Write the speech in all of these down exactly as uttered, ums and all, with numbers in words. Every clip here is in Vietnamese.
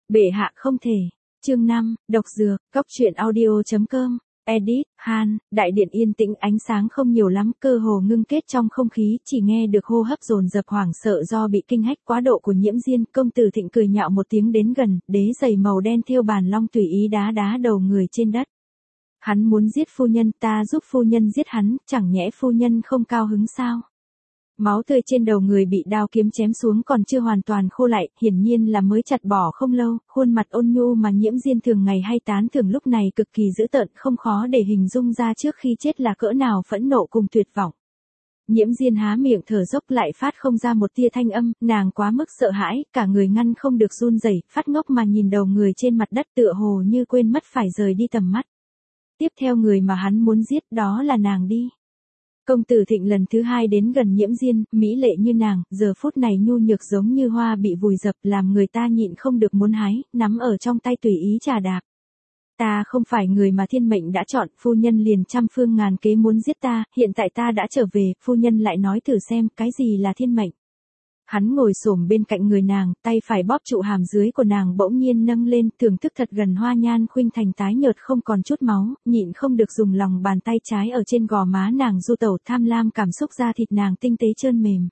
Bệ hạ không thể. Chương năm, độc dược, cốc truyện audio chấm com. Edit, Han, đại điện yên tĩnh, ánh sáng không nhiều lắm, cơ hồ ngưng kết trong không khí, chỉ nghe được hô hấp dồn dập hoảng sợ do bị kinh hách quá độ của Nhiễm Diên. Công tử Thịnh cười nhạo một tiếng đến gần, đế giày màu đen thêu bàn long tùy ý đá đá đầu người trên đất. Hắn muốn giết phu nhân, ta giúp phu nhân giết hắn, chẳng nhẽ phu nhân không cao hứng sao? Máu tươi trên đầu người bị đao kiếm chém xuống còn chưa hoàn toàn khô lại, hiển nhiên là mới chặt bỏ không lâu, khuôn mặt ôn nhu mà Nhiễm Diên thường ngày hay tán thưởng lúc này cực kỳ dữ tợn, không khó để hình dung ra trước khi chết là cỡ nào phẫn nộ cùng tuyệt vọng. Nhiễm Diên há miệng thở dốc lại phát không ra một tia thanh âm, nàng quá mức sợ hãi, cả người ngăn không được run rẩy, phát ngốc mà nhìn đầu người trên mặt đất tựa hồ như quên mất phải rời đi tầm mắt. Tiếp theo người mà hắn muốn giết đó là nàng đi. Công tử Thịnh lần thứ hai đến gần Nhiễm Diên, mỹ lệ như nàng, giờ phút này nhu nhược giống như hoa bị vùi dập, làm người ta nhịn không được muốn hái, nắm ở trong tay tùy ý trà đạp. Ta không phải người mà thiên mệnh đã chọn, phu nhân liền trăm phương ngàn kế muốn giết ta, hiện tại ta đã trở về, phu nhân lại nói thử xem, cái gì là thiên mệnh. Hắn ngồi xổm bên cạnh người nàng, tay phải bóp trụ hàm dưới của nàng bỗng nhiên nâng lên, thưởng thức thật gần hoa nhan khuynh thành tái nhợt không còn chút máu, nhịn không được dùng lòng bàn tay trái ở trên gò má nàng du tẩu, tham lam cảm xúc da thịt nàng tinh tế trơn mềm.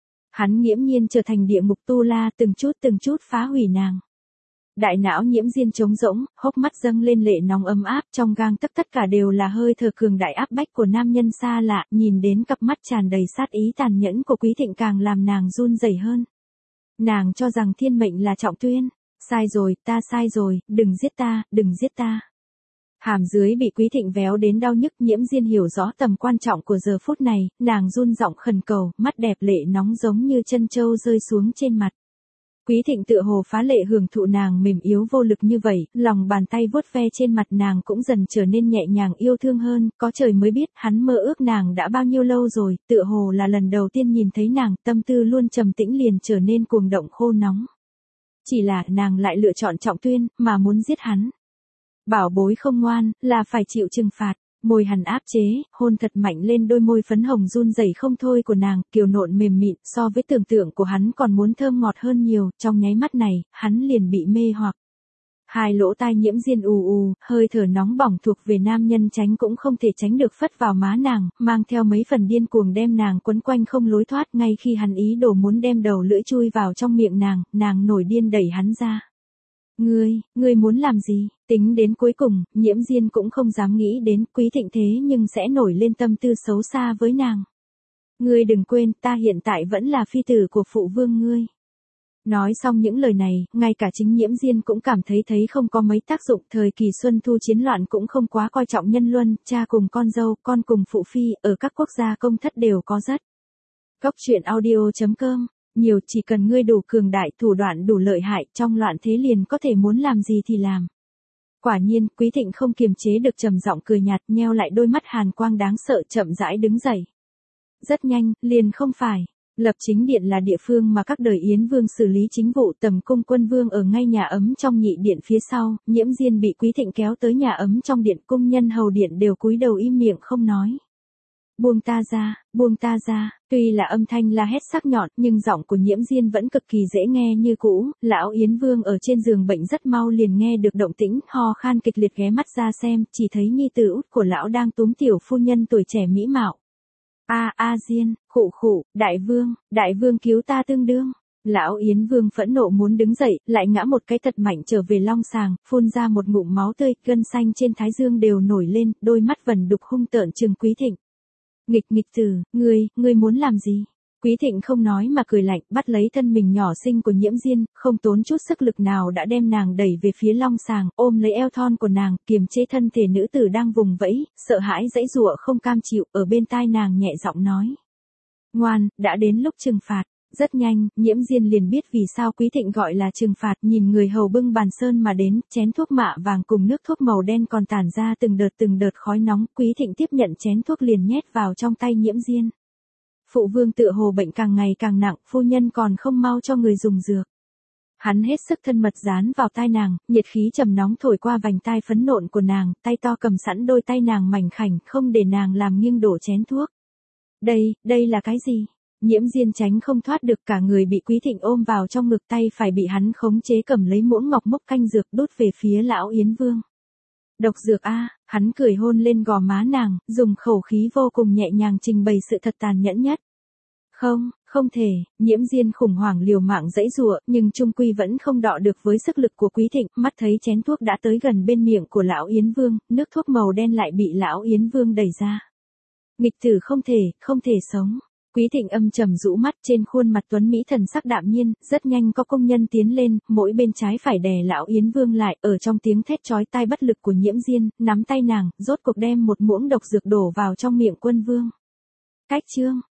Hắn nghiễm nhiên trở thành địa ngục tu la, từng chút từng chút phá hủy nàng. Đại não Nhiễm Diên trống rỗng, hốc mắt dâng lên lệ nóng ấm áp, trong gang tấc tất cả đều là hơi thở cường đại áp bách của nam nhân xa lạ, nhìn đến cặp mắt tràn đầy sát ý tàn nhẫn của Quý Thịnh càng làm nàng run rẩy hơn. Nàng cho rằng thiên mệnh là trọng tuyên, sai rồi, ta sai rồi, đừng giết ta, đừng giết ta. Hàm dưới bị Quý Thịnh véo đến đau nhức, Nhiễm Diên hiểu rõ tầm quan trọng của giờ phút này, nàng run giọng khẩn cầu, mắt đẹp lệ nóng giống như chân châu rơi xuống trên mặt. Quý Thịnh tựa hồ phá lệ hưởng thụ nàng mềm yếu vô lực như vậy, lòng bàn tay vuốt ve trên mặt nàng cũng dần trở nên nhẹ nhàng yêu thương hơn, có trời mới biết hắn mơ ước nàng đã bao nhiêu lâu rồi, tựa hồ là lần đầu tiên nhìn thấy nàng, tâm tư luôn trầm tĩnh liền trở nên cuồng động khô nóng. Chỉ là nàng lại lựa chọn trọng tuyên, mà muốn giết hắn. Bảo bối không ngoan, là phải chịu trừng phạt. Môi hắn áp chế, hôn thật mạnh lên đôi môi phấn hồng run rẩy không thôi của nàng, kiều nộn mềm mịn, so với tưởng tượng của hắn còn muốn thơm ngọt hơn nhiều, trong nháy mắt này, hắn liền bị mê hoặc. Hai lỗ tai Nhiễm Diên ù ù, hơi thở nóng bỏng thuộc về nam nhân tránh cũng không thể tránh được phất vào má nàng, mang theo mấy phần điên cuồng đem nàng quấn quanh không lối thoát, ngay khi hắn ý đồ muốn đem đầu lưỡi chui vào trong miệng nàng, nàng nổi điên đẩy hắn ra. Ngươi, ngươi muốn làm gì? Tính đến cuối cùng, Nhiễm Diên cũng không dám nghĩ đến Quý Thịnh thế nhưng sẽ nổi lên tâm tư xấu xa với nàng. Ngươi đừng quên, ta hiện tại vẫn là phi tử của phụ vương ngươi. Nói xong những lời này, ngay cả chính Nhiễm Diên cũng cảm thấy thấy không có mấy tác dụng, thời kỳ xuân thu chiến loạn cũng không quá coi trọng nhân luân, cha cùng con dâu, con cùng phụ phi, ở các quốc gia công thất đều có rất. Cốc truyện audio chấm com. Nhiều, chỉ cần ngươi đủ cường đại, thủ đoạn đủ lợi hại, trong loạn thế liền có thể muốn làm gì thì làm. Quả nhiên, Quý Thịnh không kiềm chế được trầm giọng cười nhạt, nheo lại đôi mắt hàn quang đáng sợ, chậm rãi đứng dậy. Rất nhanh, liền không phải. Lập Chính Điện là địa phương mà các đời Yến Vương xử lý chính vụ, tầm cung quân vương ở ngay nhà ấm trong nhị điện phía sau, Nhiễm Diên bị Quý Thịnh kéo tới nhà ấm trong điện, cung nhân hầu điện đều cúi đầu im miệng không nói. Buông ta ra, buông ta ra, tuy là âm thanh la hét sắc nhọn, nhưng giọng của Nhiễm Diên vẫn cực kỳ dễ nghe như cũ, lão Yến Vương ở trên giường bệnh rất mau liền nghe được động tĩnh, ho khan kịch liệt ghé mắt ra xem, chỉ thấy nhi tử út của lão đang túm tiểu phu nhân tuổi trẻ mỹ mạo. A A Diên, khụ khụ, đại vương, đại vương cứu ta tương đương. Lão Yến Vương phẫn nộ muốn đứng dậy, lại ngã một cái thật mạnh trở về long sàng, phun ra một ngụm máu tươi, gân xanh trên thái dương đều nổi lên, đôi mắt vằn đục hung tợn trừng Quý Thịnh. Nghịch nghịch tử, ngươi, ngươi muốn làm gì? Quý Thịnh không nói mà cười lạnh, bắt lấy thân mình nhỏ xinh của Nhiễm Diên, không tốn chút sức lực nào đã đem nàng đẩy về phía long sàng, ôm lấy eo thon của nàng, kiềm chế thân thể nữ tử đang vùng vẫy, sợ hãi dãy giụa không cam chịu, ở bên tai nàng nhẹ giọng nói. Ngoan, đã đến lúc trừng phạt. Rất nhanh, Nhiễm Diên liền biết vì sao Quý Thịnh gọi là trừng phạt, nhìn người hầu bưng bàn sơn mà đến, chén thuốc mạ vàng cùng nước thuốc màu đen còn tản ra từng đợt từng đợt khói nóng, Quý Thịnh tiếp nhận chén thuốc liền nhét vào trong tay Nhiễm Diên. Phụ vương tựa hồ bệnh càng ngày càng nặng, phu nhân còn không mau cho người dùng dược. Hắn hết sức thân mật dán vào tai nàng, nhiệt khí trầm nóng thổi qua vành tai phấn nộn của nàng, tay to cầm sẵn đôi tay nàng mảnh khảnh, không để nàng làm nghiêng đổ chén thuốc. Đây, đây là cái gì? Nhiễm Diên tránh không thoát được, cả người bị Quý Thịnh ôm vào trong ngực, tay phải bị hắn khống chế cầm lấy muỗng ngọc mốc canh dược đút về phía lão Yến Vương. Độc dược a, hắn cười hôn lên gò má nàng, dùng khẩu khí vô cùng nhẹ nhàng trình bày sự thật tàn nhẫn nhất. Không, không thể, Nhiễm Diên khủng hoảng liều mạng giãy giụa, nhưng chung quy vẫn không đọ được với sức lực của Quý Thịnh, mắt thấy chén thuốc đã tới gần bên miệng của lão Yến Vương, nước thuốc màu đen lại bị lão Yến Vương đẩy ra. Nghịch tử không thể, không thể sống. Quý Thịnh âm trầm rũ mắt, trên khuôn mặt tuấn mỹ thần sắc đạm nhiên, rất nhanh có công nhân tiến lên, mỗi bên trái phải đè lão Yến Vương lại, ở trong tiếng thét chói tai bất lực của Nhiễm Diên, nắm tay nàng, rốt cuộc đem một muỗng độc dược đổ vào trong miệng Quân Vương. Cách chương